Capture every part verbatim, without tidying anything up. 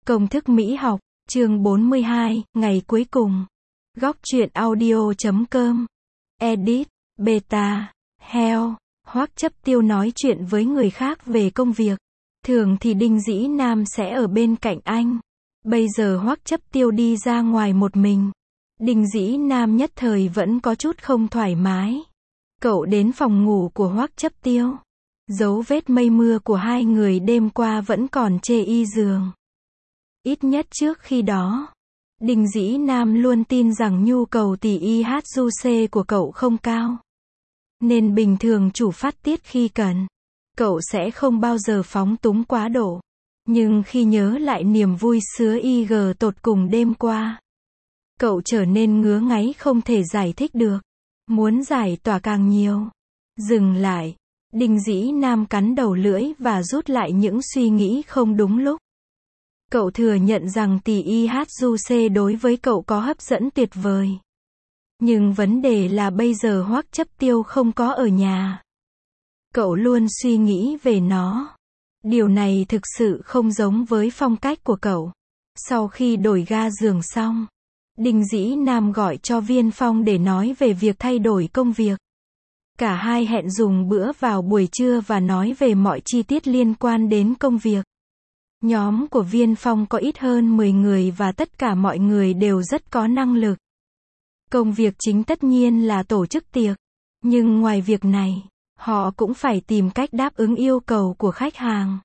Công thức Mỹ học, chương bốn mươi hai, ngày cuối cùng. Góc truyện audio chấm com. Edit, Beta, Hell. Hoắc Chấp Tiêu nói chuyện với người khác về công việc. Thường thì Đinh Dĩ Nam sẽ ở bên cạnh anh. Bây giờ Hoắc Chấp Tiêu đi ra ngoài một mình. Đinh Dĩ Nam nhất thời vẫn có chút không thoải mái. Cậu đến phòng ngủ của Hoắc Chấp Tiêu. Dấu vết mây mưa của hai người đêm qua vẫn còn chê y giường. Ít nhất trước khi đó, Đinh Dĩ Nam luôn tin rằng nhu cầu tỉ y hát du xê của cậu không cao. Nên bình thường chủ phát tiết khi cần, cậu sẽ không bao giờ phóng túng quá độ. Nhưng khi nhớ lại niềm vui sứa y gờ tột cùng đêm qua, cậu trở nên ngứa ngáy không thể giải thích được. Muốn giải tỏa càng nhiều. Dừng lại. Đinh Dĩ Nam cắn đầu lưỡi và rút lại những suy nghĩ không đúng lúc. Cậu thừa nhận rằng tỉ y hát du xê đối với cậu có hấp dẫn tuyệt vời. Nhưng vấn đề là bây giờ Hoắc Chấp Tiêu không có ở nhà. Cậu luôn suy nghĩ về nó. Điều này thực sự không giống với phong cách của cậu. Sau khi đổi ga giường xong, Đinh Dĩ Nam gọi cho Viên Phong để nói về việc thay đổi công việc. Cả hai hẹn dùng bữa vào buổi trưa và nói về mọi chi tiết liên quan đến công việc. Nhóm của Viên Phong có ít hơn mười người và tất cả mọi người đều rất có năng lực. Công việc chính tất nhiên là tổ chức tiệc. Nhưng ngoài việc này, họ cũng phải tìm cách đáp ứng yêu cầu của khách hàng.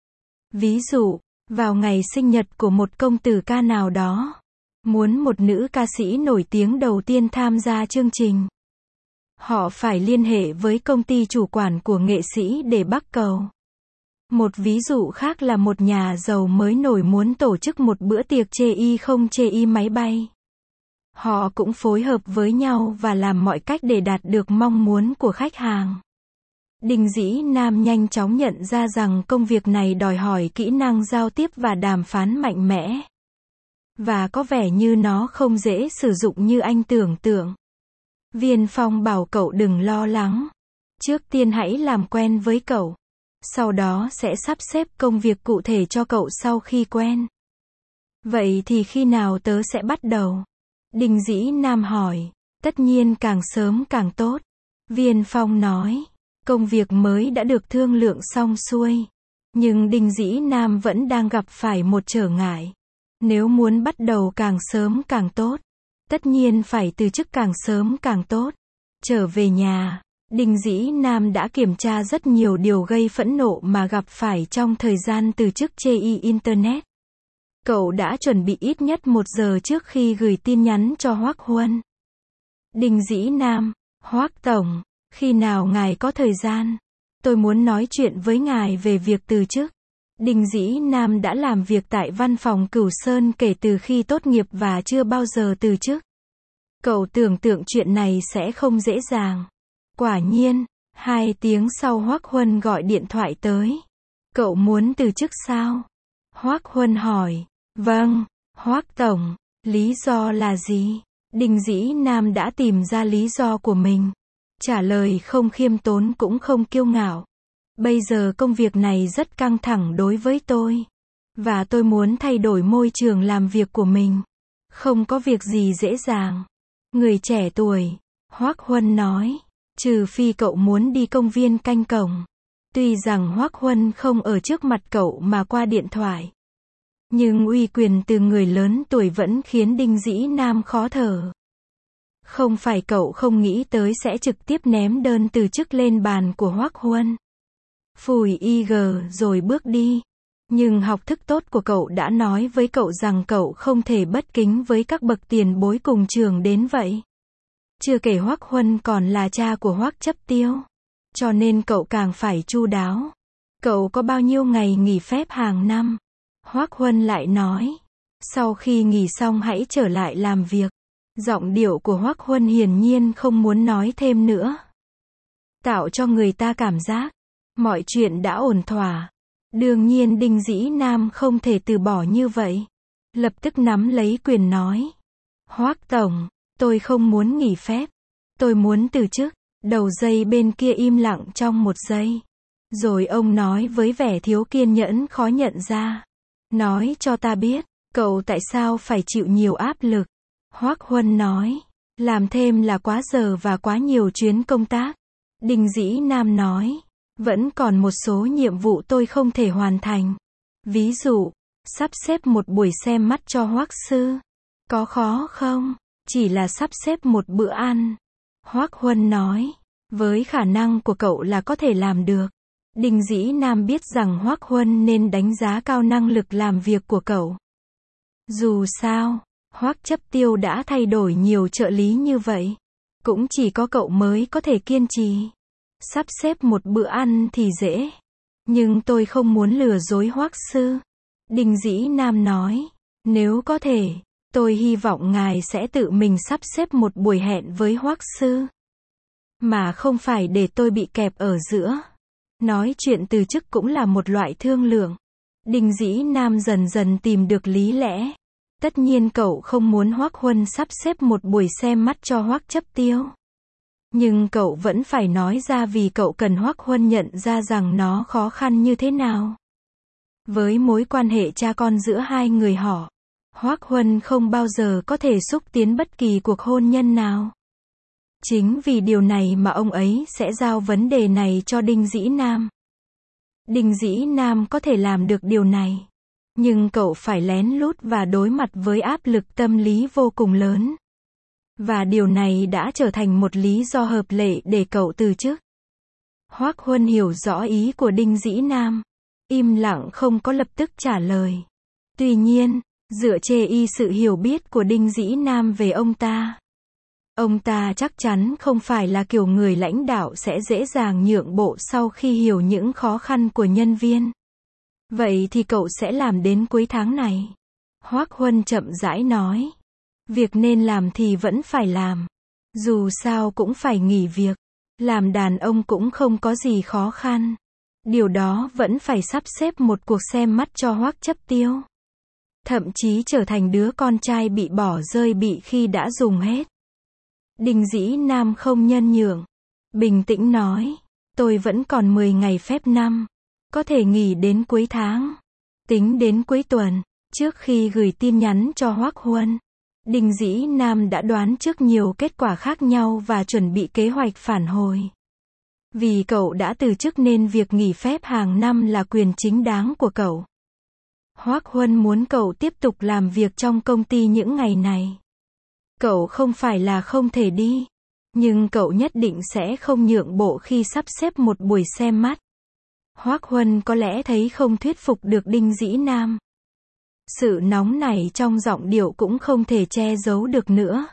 Ví dụ, vào ngày sinh nhật của một công tử ca nào đó, muốn một nữ ca sĩ nổi tiếng đầu tiên tham gia chương trình. Họ phải liên hệ với công ty chủ quản của nghệ sĩ để bắt cầu. Một ví dụ khác là một nhà giàu mới nổi muốn tổ chức một bữa tiệc chê y không chê y máy bay. Họ cũng phối hợp với nhau và làm mọi cách để đạt được mong muốn của khách hàng. Đinh Dĩ Nam nhanh chóng nhận ra rằng công việc này đòi hỏi kỹ năng giao tiếp và đàm phán mạnh mẽ. Và có vẻ như nó không dễ sử dụng như anh tưởng tượng. Viên Phong bảo cậu đừng lo lắng. Trước tiên hãy làm quen với cậu. Sau đó sẽ sắp xếp công việc cụ thể cho cậu sau khi quen. Vậy thì khi nào tớ sẽ bắt đầu? Đinh Dĩ Nam hỏi. Tất nhiên càng sớm càng tốt. Viên Phong nói. Công việc mới đã được thương lượng xong xuôi. Nhưng Đinh Dĩ Nam vẫn đang gặp phải một trở ngại. Nếu muốn bắt đầu càng sớm càng tốt, tất nhiên phải từ chức càng sớm càng tốt. Trở về nhà, Đinh Dĩ Nam đã kiểm tra rất nhiều điều gây phẫn nộ mà gặp phải trong thời gian từ chức chê y Internet. Cậu đã chuẩn bị ít nhất một giờ trước khi gửi tin nhắn cho Hoắc Huân. Đinh Dĩ Nam, Hoắc Tổng, khi nào ngài có thời gian? Tôi muốn nói chuyện với ngài về việc từ chức. Đinh Dĩ Nam đã làm việc tại văn phòng Cửu Sơn kể từ khi tốt nghiệp và chưa bao giờ từ chức. Cậu tưởng tượng chuyện này sẽ không dễ dàng. Quả nhiên, hai tiếng sau Hoắc Huân gọi điện thoại tới. Cậu muốn từ chức sao? Hoắc Huân hỏi. Vâng, Hoắc Tổng, lý do là gì? Đinh Dĩ Nam đã tìm ra lý do của mình. Trả lời không khiêm tốn cũng không kiêu ngạo. Bây giờ công việc này rất căng thẳng đối với tôi. Và tôi muốn thay đổi môi trường làm việc của mình. Không có việc gì dễ dàng. Người trẻ tuổi, Hoắc Huân nói. Trừ phi cậu muốn đi công viên canh cổng. Tuy rằng Hoắc Huân không ở trước mặt cậu mà qua điện thoại. Nhưng uy quyền từ người lớn tuổi vẫn khiến Đinh Dĩ Nam khó thở. Không phải cậu không nghĩ tới sẽ trực tiếp ném đơn từ chức lên bàn của Hoắc Huân. Phủi i giê rồi bước đi. Nhưng học thức tốt của cậu đã nói với cậu rằng cậu không thể bất kính với các bậc tiền bối cùng trường đến vậy. Chưa kể Hoắc Huân còn là cha của Hoắc Chấp Tiêu. Cho nên cậu càng phải chu đáo. Cậu có bao nhiêu ngày nghỉ phép hàng năm? Hoắc Huân lại nói. Sau khi nghỉ xong hãy trở lại làm việc. Giọng điệu của Hoắc Huân hiển nhiên không muốn nói thêm nữa. Tạo cho người ta cảm giác mọi chuyện đã ổn thỏa. Đương nhiên Đinh Dĩ Nam không thể từ bỏ như vậy. Lập tức nắm lấy quyền nói. Hoắc Tổng, tôi không muốn nghỉ phép. Tôi muốn từ chức. Đầu dây bên kia im lặng trong một giây. Rồi ông nói với vẻ thiếu kiên nhẫn khó nhận ra. Nói cho ta biết, cậu tại sao phải chịu nhiều áp lực? Hoác Huân nói, làm thêm là quá giờ và quá nhiều chuyến công tác. Đinh Dĩ Nam nói, vẫn còn một số nhiệm vụ tôi không thể hoàn thành. Ví dụ, sắp xếp một buổi xem mắt cho Hoác sư. Có khó không? Chỉ là sắp xếp một bữa ăn. Hoác Huân nói, với khả năng của cậu là có thể làm được. Đinh Dĩ Nam biết rằng Hoác Huân nên đánh giá cao năng lực làm việc của cậu. Dù sao, Hoác Chấp Tiêu đã thay đổi nhiều trợ lý như vậy. Cũng chỉ có cậu mới có thể kiên trì. Sắp xếp một bữa ăn thì dễ. Nhưng tôi không muốn lừa dối Hoác sư. Đinh Dĩ Nam nói, nếu có thể, tôi hy vọng ngài sẽ tự mình sắp xếp một buổi hẹn với Hoác sư. Mà không phải để tôi bị kẹp ở giữa. Nói chuyện từ chức cũng là một loại thương lượng. Đinh Dĩ Nam dần dần tìm được lý lẽ. Tất nhiên cậu không muốn Hoác Huân sắp xếp một buổi xem mắt cho Hoác Chấp Tiêu. Nhưng cậu vẫn phải nói ra vì cậu cần Hoác Huân nhận ra rằng nó khó khăn như thế nào. Với mối quan hệ cha con giữa hai người họ, Hoác Huân không bao giờ có thể xúc tiến bất kỳ cuộc hôn nhân nào. Chính vì điều này mà ông ấy sẽ giao vấn đề này cho Đinh Dĩ Nam. Đinh Dĩ Nam có thể làm được điều này. Nhưng cậu phải lén lút và đối mặt với áp lực tâm lý vô cùng lớn. Và điều này đã trở thành một lý do hợp lệ để cậu từ chức. Hoác Huân hiểu rõ ý của Đinh Dĩ Nam. Im lặng không có lập tức trả lời. Tuy nhiên, dựa trên y sự hiểu biết của Đinh Dĩ Nam về ông ta, ông ta chắc chắn không phải là kiểu người lãnh đạo sẽ dễ dàng nhượng bộ sau khi hiểu những khó khăn của nhân viên. Vậy thì cậu sẽ làm đến cuối tháng này. Hoác Huân chậm rãi nói. Việc nên làm thì vẫn phải làm. Dù sao cũng phải nghỉ việc. Làm đàn ông cũng không có gì khó khăn. Điều đó vẫn phải sắp xếp một cuộc xem mắt cho Hoác Chấp Tiêu. Thậm chí trở thành đứa con trai bị bỏ rơi bị khi đã dùng hết. Đinh Dĩ Nam không nhân nhượng. Bình tĩnh nói. Tôi vẫn còn mười ngày phép năm. Có thể nghỉ đến cuối tháng. Tính đến cuối tuần. Trước khi gửi tin nhắn cho Hoác Huân, Đinh Dĩ Nam đã đoán trước nhiều kết quả khác nhau và chuẩn bị kế hoạch phản hồi. Vì cậu đã từ chức nên việc nghỉ phép hàng năm là quyền chính đáng của cậu. Hoác Huân muốn cậu tiếp tục làm việc trong công ty những ngày này. Cậu không phải là không thể đi, nhưng cậu nhất định sẽ không nhượng bộ khi sắp xếp một buổi xem mắt. Hoác Huân có lẽ thấy không thuyết phục được Đinh Dĩ Nam. Sự nóng nảy trong giọng điệu cũng không thể che giấu được nữa.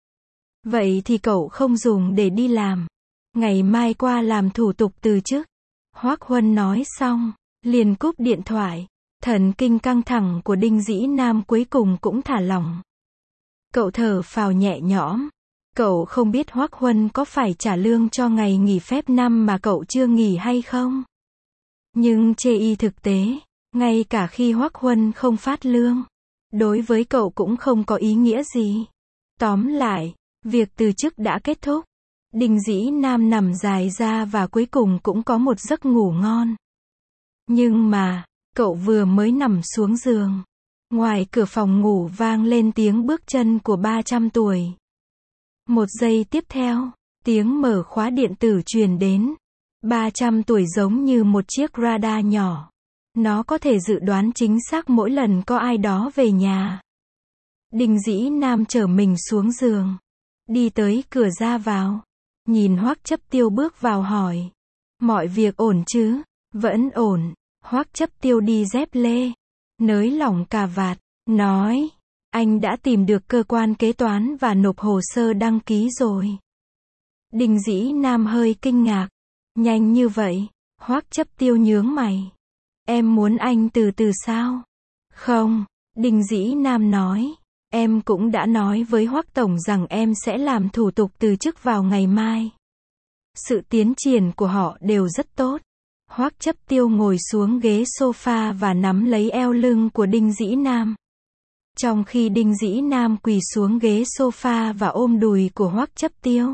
Vậy thì cậu không dùng để đi làm. Ngày mai qua làm thủ tục từ chức. Hoác Huân nói xong, liền cúp điện thoại. Thần kinh căng thẳng của Đinh Dĩ Nam cuối cùng cũng thả lỏng. Cậu thở phào nhẹ nhõm. Cậu không biết Hoác Huân có phải trả lương cho ngày nghỉ phép năm mà cậu chưa nghỉ hay không. Nhưng chê y thực tế, ngay cả khi Hoác Huân không phát lương, đối với cậu cũng không có ý nghĩa gì. Tóm lại, việc từ chức đã kết thúc. Đinh Dĩ Nam nằm dài ra và cuối cùng cũng có một giấc ngủ ngon. Nhưng mà, cậu vừa mới nằm xuống giường, ngoài cửa phòng ngủ vang lên tiếng bước chân của ba trăm tuổi. Một giây tiếp theo, tiếng mở khóa điện tử truyền đến. ba trăm tuổi giống như một chiếc radar nhỏ. Nó có thể dự đoán chính xác mỗi lần có ai đó về nhà. Đinh Dĩ Nam chở mình xuống giường, đi tới cửa ra vào, nhìn Hoác Chấp Tiêu bước vào hỏi. Mọi việc ổn chứ? Vẫn ổn. Hoác Chấp Tiêu đi dép lê, nới lỏng cà vạt, nói. Anh đã tìm được cơ quan kế toán và nộp hồ sơ đăng ký rồi. Đinh Dĩ Nam hơi kinh ngạc. Nhanh như vậy? Hoác Chấp Tiêu nhướng mày. Em muốn anh từ từ sao? Không, Đinh Dĩ Nam nói. Em cũng đã nói với Hoác Tổng rằng em sẽ làm thủ tục từ chức vào ngày mai. Sự tiến triển của họ đều rất tốt. Hoác Chấp Tiêu ngồi xuống ghế sofa và nắm lấy eo lưng của Đinh Dĩ Nam. Trong khi Đinh Dĩ Nam quỳ xuống ghế sofa và ôm đùi của Hoác Chấp Tiêu.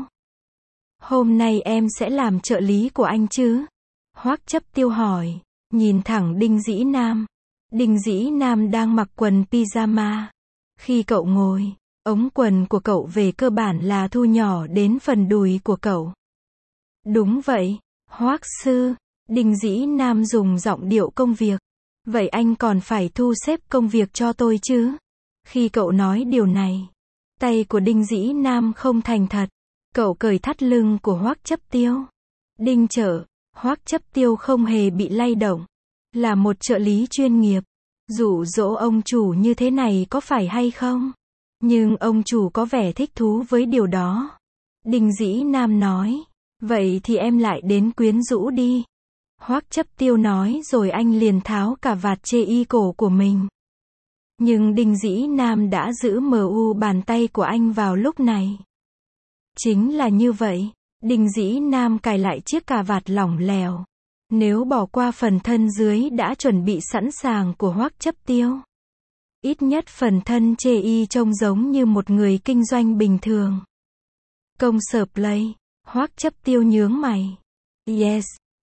Hôm nay em sẽ làm trợ lý của anh chứ? Hoác Chấp Tiêu hỏi, nhìn thẳng Đinh Dĩ Nam. Đinh Dĩ Nam đang mặc quần pyjama. Khi cậu ngồi, ống quần của cậu về cơ bản là thu nhỏ đến phần đùi của cậu. Đúng vậy, Hoắc sư. Đinh Dĩ Nam dùng giọng điệu công việc. Vậy anh còn phải thu xếp công việc cho tôi chứ? Khi cậu nói điều này, tay của Đinh Dĩ Nam không thành thật. Cậu cởi thắt lưng của Hoắc Chấp Tiêu. Đinh Trợ, Hoắc Chấp Tiêu không hề bị lay động. Là một trợ lý chuyên nghiệp. Dụ dỗ ông chủ như thế này có phải hay không? Nhưng ông chủ có vẻ thích thú với điều đó. Đinh Dĩ Nam nói. Vậy thì em lại đến quyến rũ đi. Hoắc Chấp Tiêu nói rồi anh liền tháo cà vạt chê y cổ của mình. Nhưng Đinh Dĩ Nam đã giữ mờ u bàn tay của anh vào lúc này. Chính là như vậy. Đinh Dĩ Nam cài lại chiếc cà vạt lỏng lẻo. Nếu bỏ qua phần thân dưới đã chuẩn bị sẵn sàng của Hoắc Chấp Tiêu. Ít nhất phần thân chê y trông giống như một người kinh doanh bình thường. Công sở play. Hoắc Chấp Tiêu nhướng mày. Yes.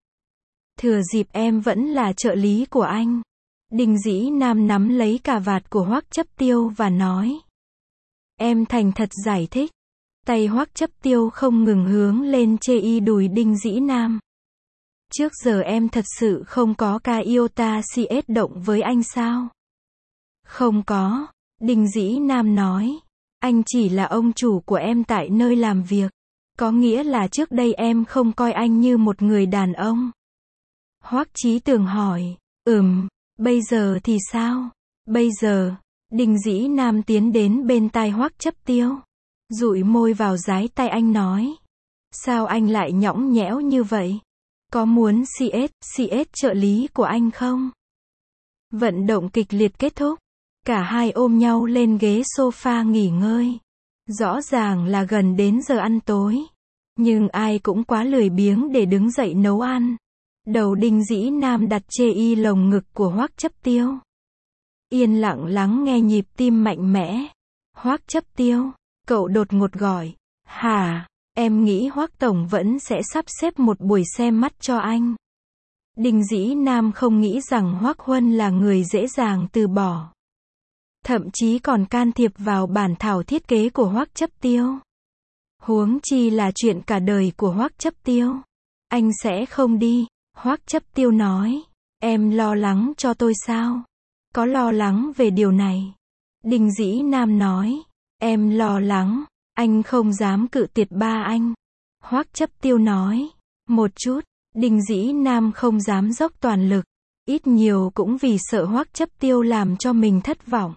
Thừa dịp em vẫn là trợ lý của anh. Đinh Dĩ Nam nắm lấy cà vạt của Hoắc Chấp Tiêu và nói. Em thành thật giải thích. Tay Hoắc Chấp Tiêu không ngừng hướng lên chê y đùi Đinh Dĩ Nam. Trước giờ em thật sự không có ca iota cs động với anh sao? Không có. Đinh Dĩ Nam nói. Anh chỉ là ông chủ của em tại nơi làm việc. Có nghĩa là trước đây em không coi anh như một người đàn ông. Hoắc Chí Tường hỏi. Ừm, bây giờ thì sao? Bây giờ, Đinh Dĩ Nam tiến đến bên tai Hoắc Chấp Tiêu. Dụi môi vào dái tay anh nói. Sao anh lại nhõng nhẽo như vậy? Có muốn cs, cs trợ lý của anh không? Vận động kịch liệt kết thúc. Cả hai ôm nhau lên ghế sofa nghỉ ngơi. Rõ ràng là gần đến giờ ăn tối. Nhưng ai cũng quá lười biếng để đứng dậy nấu ăn. Đầu Đinh Dĩ Nam đặt chê y lồng ngực của Hoắc Chấp Tiêu. Yên lặng lắng nghe nhịp tim mạnh mẽ. Hoắc Chấp Tiêu, cậu đột ngột gọi. Hả, em nghĩ Hoắc Tổng vẫn sẽ sắp xếp một buổi xem mắt cho anh. Đinh Dĩ Nam không nghĩ rằng Hoắc Huân là người dễ dàng từ bỏ. Thậm chí còn can thiệp vào bản thảo thiết kế của Hoắc Chấp Tiêu. Huống chi là chuyện cả đời của Hoắc Chấp Tiêu. Anh sẽ không đi. Hoắc Chấp Tiêu nói. Em lo lắng cho tôi sao? Có lo lắng về điều này. Đinh Dĩ Nam nói. Em lo lắng. Anh không dám cự tuyệt ba anh. Hoắc Chấp Tiêu nói. Một chút. Đinh Dĩ Nam không dám dốc toàn lực. Ít nhiều cũng vì sợ Hoắc Chấp Tiêu làm cho mình thất vọng.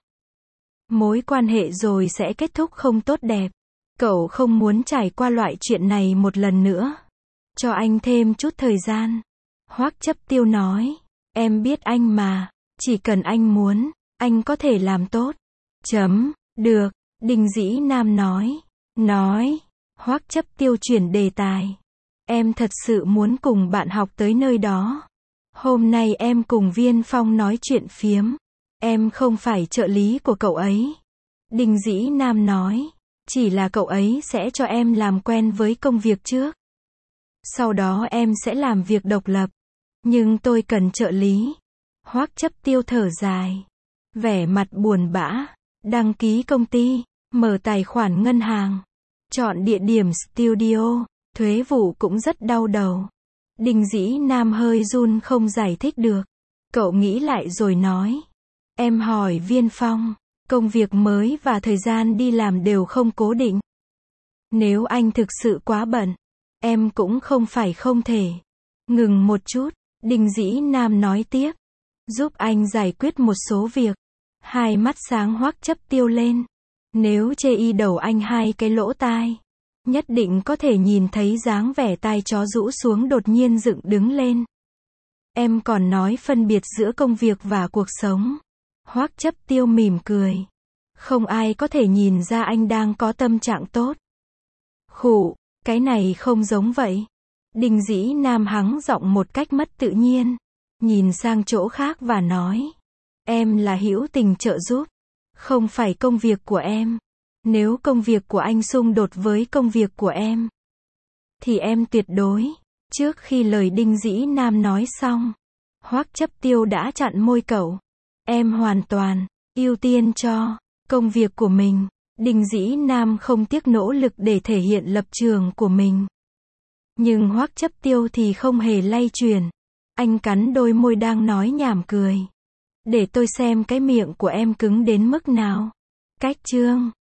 Mối quan hệ rồi sẽ kết thúc không tốt đẹp. Cậu không muốn trải qua loại chuyện này một lần nữa. Cho anh thêm chút thời gian. Hoắc Chấp Tiêu nói. Em biết anh mà. Chỉ cần anh muốn, anh có thể làm tốt. Chấm. Được. Đinh Dĩ Nam nói. Nói. Hoắc Chấp Tiêu chuyển đề tài. Em thật sự muốn cùng bạn học tới nơi đó. Hôm nay em cùng Viên Phong nói chuyện phiếm. Em không phải trợ lý của cậu ấy. Đinh Dĩ Nam nói. Chỉ là cậu ấy sẽ cho em làm quen với công việc trước. Sau đó em sẽ làm việc độc lập. Nhưng tôi cần trợ lý. Hoắc Chấp Tiêu thở dài. Vẻ mặt buồn bã. Đăng ký công ty. Mở tài khoản ngân hàng. Chọn địa điểm studio. Thuế vụ cũng rất đau đầu. Đinh Dĩ Nam hơi run không giải thích được. Cậu nghĩ lại rồi nói. Em hỏi Viên Phong. Công việc mới và thời gian đi làm đều không cố định. Nếu anh thực sự quá bận, em cũng không phải không thể. Ngừng một chút, Đinh Dĩ Nam nói tiếp. Giúp anh giải quyết một số việc. Hai mắt sáng Hoắc Chấp Tiêu lên. Nếu chê y đầu anh hai cái lỗ tai, nhất định có thể nhìn thấy dáng vẻ tai chó rũ xuống đột nhiên dựng đứng lên. Em còn nói phân biệt giữa công việc và cuộc sống. Hoắc Chấp Tiêu mỉm cười. Không ai có thể nhìn ra anh đang có tâm trạng tốt. Khụ, cái này không giống vậy. Đinh Dĩ Nam hắng giọng một cách mất tự nhiên. Nhìn sang chỗ khác và nói. Em là hữu tình trợ giúp. Không phải công việc của em. Nếu công việc của anh xung đột với công việc của em, thì em tuyệt đối. Trước khi lời Đinh Dĩ Nam nói xong, Hoắc Chấp Tiêu đã chặn môi cậu. Em hoàn toàn ưu tiên cho công việc của mình. Đinh Dĩ Nam không tiếc nỗ lực để thể hiện lập trường của mình. Nhưng Hoắc Chấp Tiêu thì không hề lay chuyển. Anh cắn đôi môi đang nói nhảm cười. Để tôi xem cái miệng của em cứng đến mức nào. Cách chương